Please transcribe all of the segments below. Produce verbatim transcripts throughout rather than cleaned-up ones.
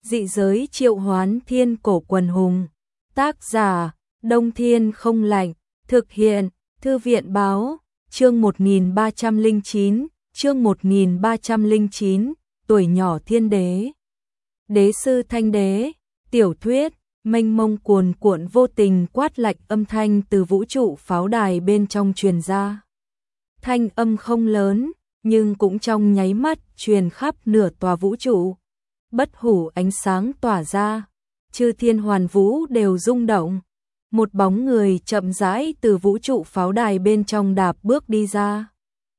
Dị giới triệu hoán thiên cổ quần hùng. Tác giả, Đông Thiên Không Lạnh. Thực hiện, Thư viện Báo. Chương một nghìn ba trăm lẻ chín, chương một nghìn ba trăm lẻ chín, tuổi nhỏ thiên đế. Đế sư Thanh Đế, tiểu thuyết, mênh mông cuồn cuộn vô tình quát lạnh âm thanh từ vũ trụ pháo đài bên trong truyền ra. Thanh âm không lớn, nhưng cũng trong nháy mắt truyền khắp nửa tòa vũ trụ. Bất hủ ánh sáng tỏa ra, chư thiên hoàn vũ đều rung động. Một bóng người chậm rãi từ vũ trụ pháo đài bên trong đạp bước đi ra.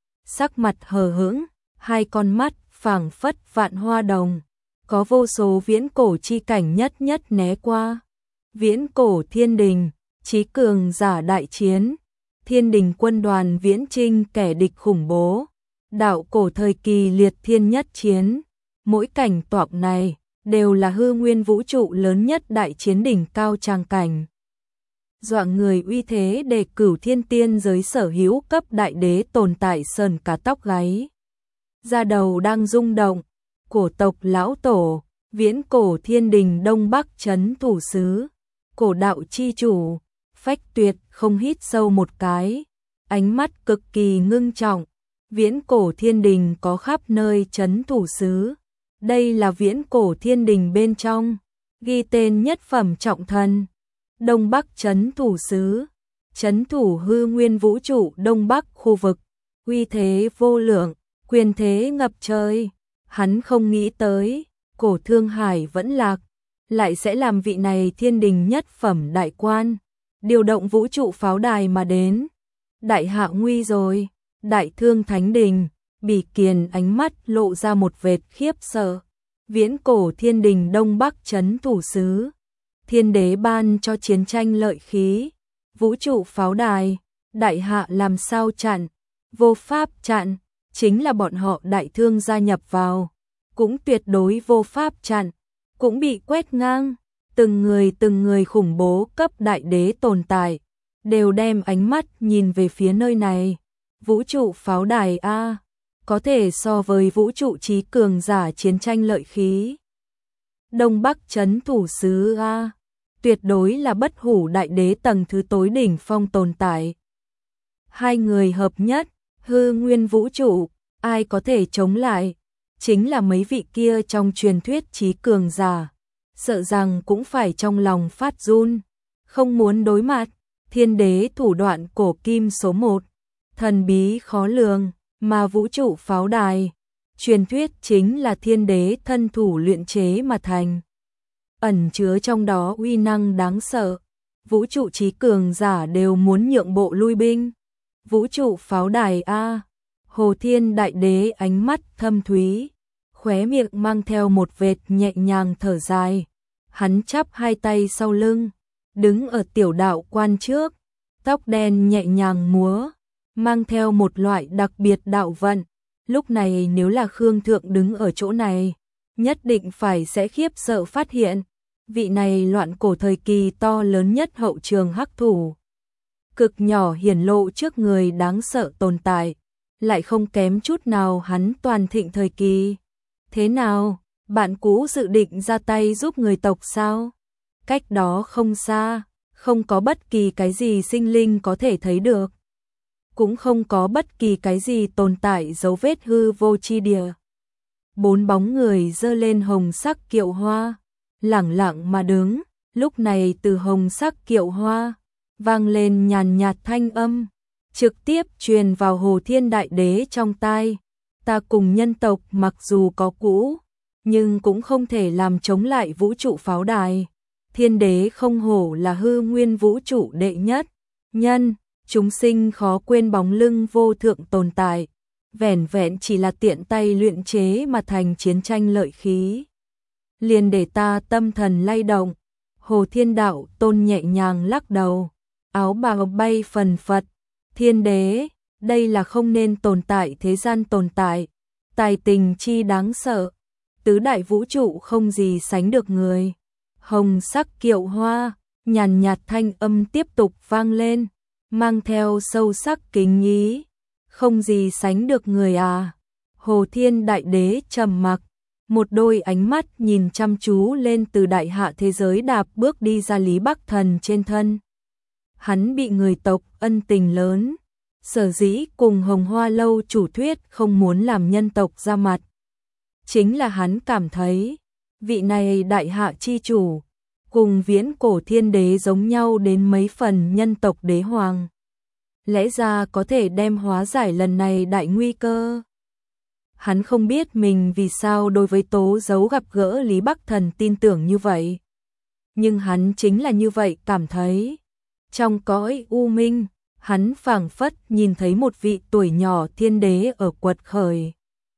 Sắc mặt hờ hững, hai con mắt phảng phất vạn hoa đồng, có vô số viễn cổ chi cảnh nhất nhất né qua. Viễn cổ thiên đình, chí cường giả đại chiến, thiên đình quân đoàn viễn chinh kẻ địch khủng bố, đạo cổ thời kỳ liệt thiên nhất chiến. Mỗi cảnh toạc này đều là hư nguyên vũ trụ lớn nhất đại chiến đỉnh cao tràng cảnh. Dọa người uy thế để cửu thiên tiên giới sở hữu cấp đại đế tồn tại sờn cả tóc gáy. Da đầu đang rung động, cổ tộc lão tổ, viễn cổ thiên đình đông bắc chấn thủ sứ, cổ đạo chi chủ, Phách Tuyệt không hít sâu một cái, ánh mắt cực kỳ ngưng trọng. Viễn cổ thiên đình có khắp nơi chấn thủ sứ. Đây là viễn cổ thiên đình bên trong, ghi tên nhất phẩm trọng thần. Đông Bắc chấn thủ sứ, chấn thủ hư nguyên vũ trụ Đông Bắc khu vực, uy thế vô lượng, quyền thế ngập trời. Hắn không nghĩ tới, cổ Thương Hải vẫn lạc, lại sẽ làm vị này thiên đình nhất phẩm đại quan, điều động vũ trụ pháo đài mà đến. Đại hạ nguy rồi, Đại Thương Thánh Đình. Bỉ Kiền ánh mắt lộ ra một vệt khiếp sợ. Viễn cổ thiên đình Đông Bắc chấn thủ sứ, thiên đế ban cho chiến tranh lợi khí, vũ trụ pháo đài, đại hạ làm sao chặn, vô pháp chặn, chính là bọn họ Đại Thương gia nhập vào, cũng tuyệt đối vô pháp chặn, cũng bị quét ngang. Từng người từng người khủng bố cấp đại đế tồn tại, đều đem ánh mắt nhìn về phía nơi này. Vũ trụ pháo đài a, có thể so với vũ trụ chí cường giả chiến tranh lợi khí. Đông Bắc chấn thủ sứ a, tuyệt đối là bất hủ đại đế tầng thứ tối đỉnh phong tồn tại. Hai người hợp nhất, hư nguyên vũ trụ, ai có thể chống lại? Chính là mấy vị kia trong truyền thuyết chí cường giả, sợ rằng cũng phải trong lòng phát run, không muốn đối mặt. Thiên đế thủ đoạn cổ kim số một, thần bí khó lường. Mà vũ trụ pháo đài, truyền thuyết chính là thiên đế thân thủ luyện chế mà thành. Ẩn chứa trong đó uy năng đáng sợ, vũ trụ chí cường giả đều muốn nhượng bộ lui binh. Vũ trụ pháo đài a, Hồ Thiên đại đế ánh mắt thâm thúy, khóe miệng mang theo một vệt nhẹ nhàng thở dài. Hắn chắp hai tay sau lưng, đứng ở tiểu đạo quan trước, tóc đen nhẹ nhàng múa, mang theo một loại đặc biệt đạo vận. Lúc này nếu là Khương Thượng đứng ở chỗ này, nhất định phải sẽ khiếp sợ phát hiện, vị này loạn cổ thời kỳ to lớn nhất hậu trường hắc thủ. Cực nhỏ hiển lộ trước người đáng sợ tồn tại, lại không kém chút nào hắn toàn thịnh thời kỳ. Thế nào, bạn cũ dự định ra tay giúp người tộc sao? Cách đó không xa, không có bất kỳ cái gì sinh linh có thể thấy được, cũng không có bất kỳ cái gì tồn tại dấu vết hư vô chi địa. Bốn bóng người giơ lên hồng sắc kiệu hoa, lẳng lặng mà đứng. Lúc này từ hồng sắc kiệu hoa vang lên nhàn nhạt thanh âm, trực tiếp truyền vào Hồ Thiên đại đế trong tai. Ta cùng nhân tộc mặc dù có cũ, nhưng cũng không thể làm chống lại vũ trụ pháo đài. Thiên đế không hổ là hư nguyên vũ trụ đệ nhất nhân, chúng sinh khó quên bóng lưng vô thượng tồn tại, vẻn vẹn chỉ là tiện tay luyện chế mà thành chiến tranh lợi khí, liền để ta tâm thần lay động. Hồ Thiên đạo tôn nhẹ nhàng lắc đầu, áo bào bay phần phật. Thiên đế, đây là không nên tồn tại thế gian tồn tại, tài tình chi đáng sợ, tứ đại vũ trụ không gì sánh được người. Hồng sắc kiệu hoa, nhàn nhạt thanh âm tiếp tục vang lên, mang theo sâu sắc kính ý. Không gì sánh được người à? Hồ Thiên đại đế trầm mặc, một đôi ánh mắt nhìn chăm chú lên từ đại hạ thế giới đạp bước đi ra Lý Bắc Thần trên thân. Hắn bị người tộc ân tình lớn, sở dĩ cùng Hồng Hoa Lâu chủ thuyết không muốn làm nhân tộc ra mặt. Chính là hắn cảm thấy, vị này đại hạ chi chủ, cùng viễn cổ thiên đế giống nhau đến mấy phần nhân tộc đế hoàng. Lẽ ra có thể đem hóa giải lần này đại nguy cơ. Hắn không biết mình vì sao đối với tố dấu gặp gỡ Lý Bắc Thần tin tưởng như vậy. Nhưng hắn chính là như vậy cảm thấy. Trong cõi u minh, hắn phảng phất nhìn thấy một vị tuổi nhỏ thiên đế ở quật khởi.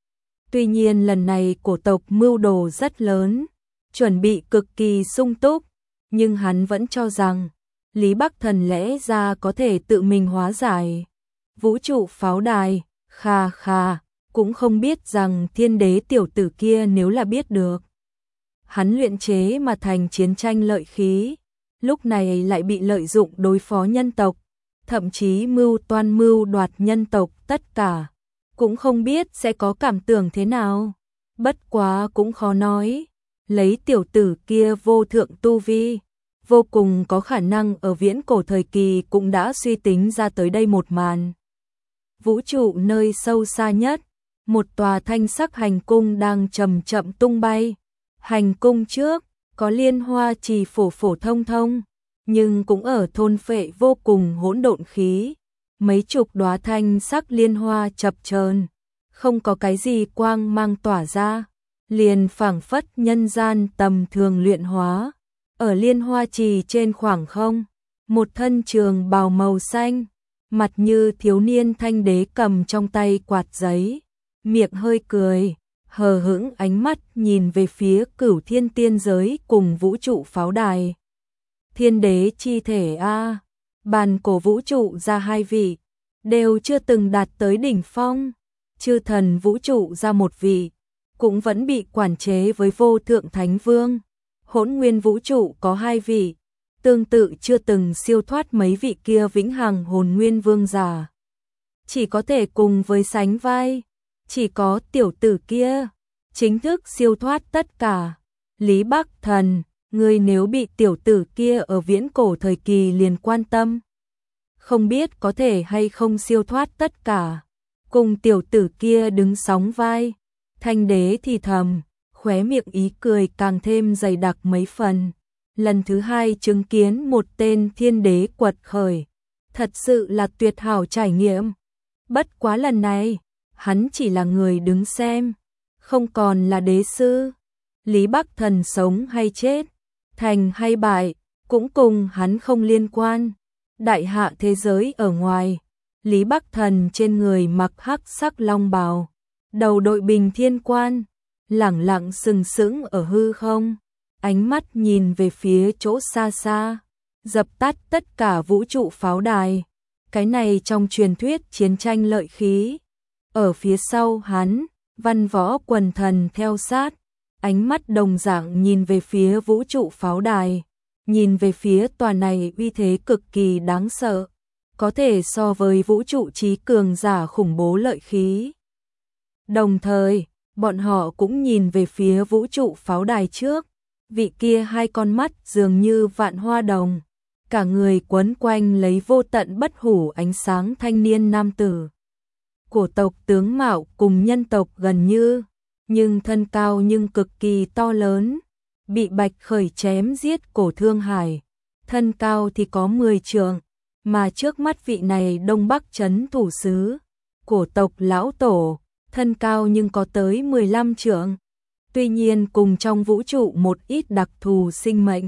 Tuy nhiên lần này cổ tộc mưu đồ rất lớn, chuẩn bị cực kỳ sung túc, nhưng hắn vẫn cho rằng Lý Bắc Thần lẽ ra có thể tự mình hóa giải. Vũ trụ pháo đài, kha kha, cũng không biết rằng thiên đế tiểu tử kia nếu là biết được. Hắn luyện chế mà thành chiến tranh lợi khí, lúc này lại bị lợi dụng đối phó nhân tộc, thậm chí mưu toan mưu đoạt nhân tộc tất cả. Cũng không biết sẽ có cảm tưởng thế nào. Bất quá cũng khó nói, lấy tiểu tử kia vô thượng tu vi, vô cùng có khả năng ở viễn cổ thời kỳ cũng đã suy tính ra tới đây một màn. Vũ trụ nơi sâu xa nhất, một tòa thanh sắc hành cung đang chậm chậm tung bay. Hành cung trước, có liên hoa trì phổ phổ thông thông, nhưng cũng ở thôn phệ vô cùng hỗn độn khí. Mấy chục đóa thanh sắc liên hoa chập chờn, không có cái gì quang mang tỏa ra, liền phảng phất nhân gian tầm thường luyện hóa. Ở liên hoa trì trên khoảng không, một thân trường bào màu xanh, mặt như thiếu niên thanh đế cầm trong tay quạt giấy, miệng hơi cười, hờ hững ánh mắt nhìn về phía cửu thiên tiên giới cùng vũ trụ pháo đài. Thiên đế chi thể a, bàn cổ vũ trụ ra hai vị, đều chưa từng đạt tới đỉnh phong, chư thần vũ trụ ra một vị, cũng vẫn bị quản chế với vô thượng thánh vương. Hỗn nguyên vũ trụ có hai vị, tương tự chưa từng siêu thoát mấy vị kia vĩnh hằng hồn nguyên vương giả. Chỉ có thể cùng với sánh vai, chỉ có tiểu tử kia, chính thức siêu thoát tất cả. Lý Bắc Thần, ngươi nếu bị tiểu tử kia ở viễn cổ thời kỳ liền quan tâm, không biết có thể hay không siêu thoát tất cả. Cùng tiểu tử kia đứng sóng vai, thanh đế thì thầm, khóe miệng ý cười càng thêm dày đặc mấy phần. Lần thứ hai chứng kiến một tên thiên đế quật khởi, thật sự là tuyệt hảo trải nghiệm. Bất quá lần này, hắn chỉ là người đứng xem, không còn là đế sư. Lý Bắc Thần sống hay chết, thành hay bại, cũng cùng hắn không liên quan. Đại hạ thế giới ở ngoài, Lý Bắc Thần trên người mặc hắc sắc long bào, đầu đội bình thiên quan, lẳng lặng sừng sững ở hư không, ánh mắt nhìn về phía chỗ xa xa, dập tắt tất cả vũ trụ pháo đài. Cái này trong truyền thuyết chiến tranh lợi khí. Ở phía sau hắn, văn võ quần thần theo sát, ánh mắt đồng dạng nhìn về phía vũ trụ pháo đài, nhìn về phía tòa này uy thế cực kỳ đáng sợ, có thể so với vũ trụ trí cường giả khủng bố lợi khí. Đồng thời, bọn họ cũng nhìn về phía vũ trụ pháo đài trước, vị kia hai con mắt dường như vạn hoa đồng, cả người quấn quanh lấy vô tận bất hủ ánh sáng thanh niên nam tử. Cổ tộc tướng mạo cùng nhân tộc gần như, nhưng thân cao nhưng cực kỳ to lớn, bị Bạch Khởi chém giết cổ Thương Hải, thân cao thì có mười trượng, mà trước mắt vị này Đông Bắc trấn thủ sứ, cổ tộc lão tổ, thân cao nhưng có tới mười lăm trượng. Tuy nhiên cùng trong vũ trụ một ít đặc thù sinh mệnh,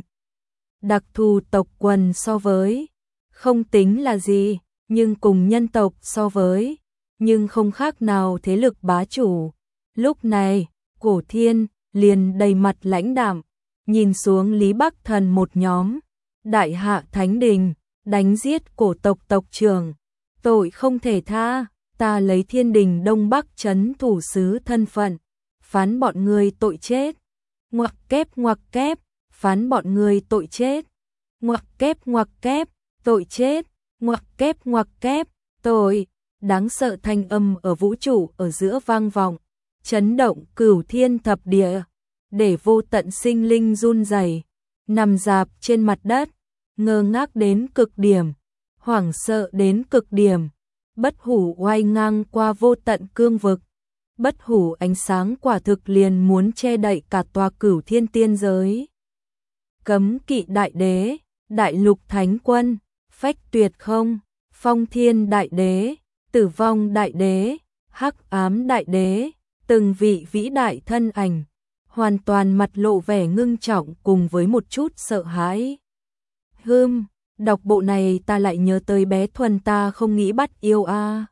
đặc thù tộc quần so với, không tính là gì, nhưng cùng nhân tộc so với, nhưng không khác nào thế lực bá chủ. Lúc này, Cổ Thiên liền đầy mặt lãnh đạm, nhìn xuống Lý Bắc Thần một nhóm, đại hạ thánh đình, đánh giết cổ tộc tộc trưởng, tội không thể tha, ta lấy thiên đình Đông Bắc trấn thủ sứ thân phận, phán bọn người tội chết. Ngoặc kép ngoặc kép, phán bọn người tội chết. Ngoặc kép ngoặc kép, tội chết. Ngoặc kép ngoặc kép, tội. Đáng sợ thanh âm ở vũ trụ ở giữa vang vọng, chấn động cửu thiên thập địa, để vô tận sinh linh run rẩy, nằm rạp trên mặt đất, ngơ ngác đến cực điểm, hoảng sợ đến cực điểm. Bất hủ oai ngang qua vô tận cương vực, bất hủ ánh sáng quả thực liền muốn che đậy cả tòa cửu thiên tiên giới. Cấm kỵ đại đế, đại lục thánh quân, phách tuyệt không, phong thiên đại đế, tử vong đại đế, hắc ám đại đế, từng vị vĩ đại thân ảnh, hoàn toàn mặt lộ vẻ ngưng trọng cùng với một chút sợ hãi. Hừm, đọc bộ này ta lại nhớ tới bé Thuần ta không nghĩ bắt yêu a. À.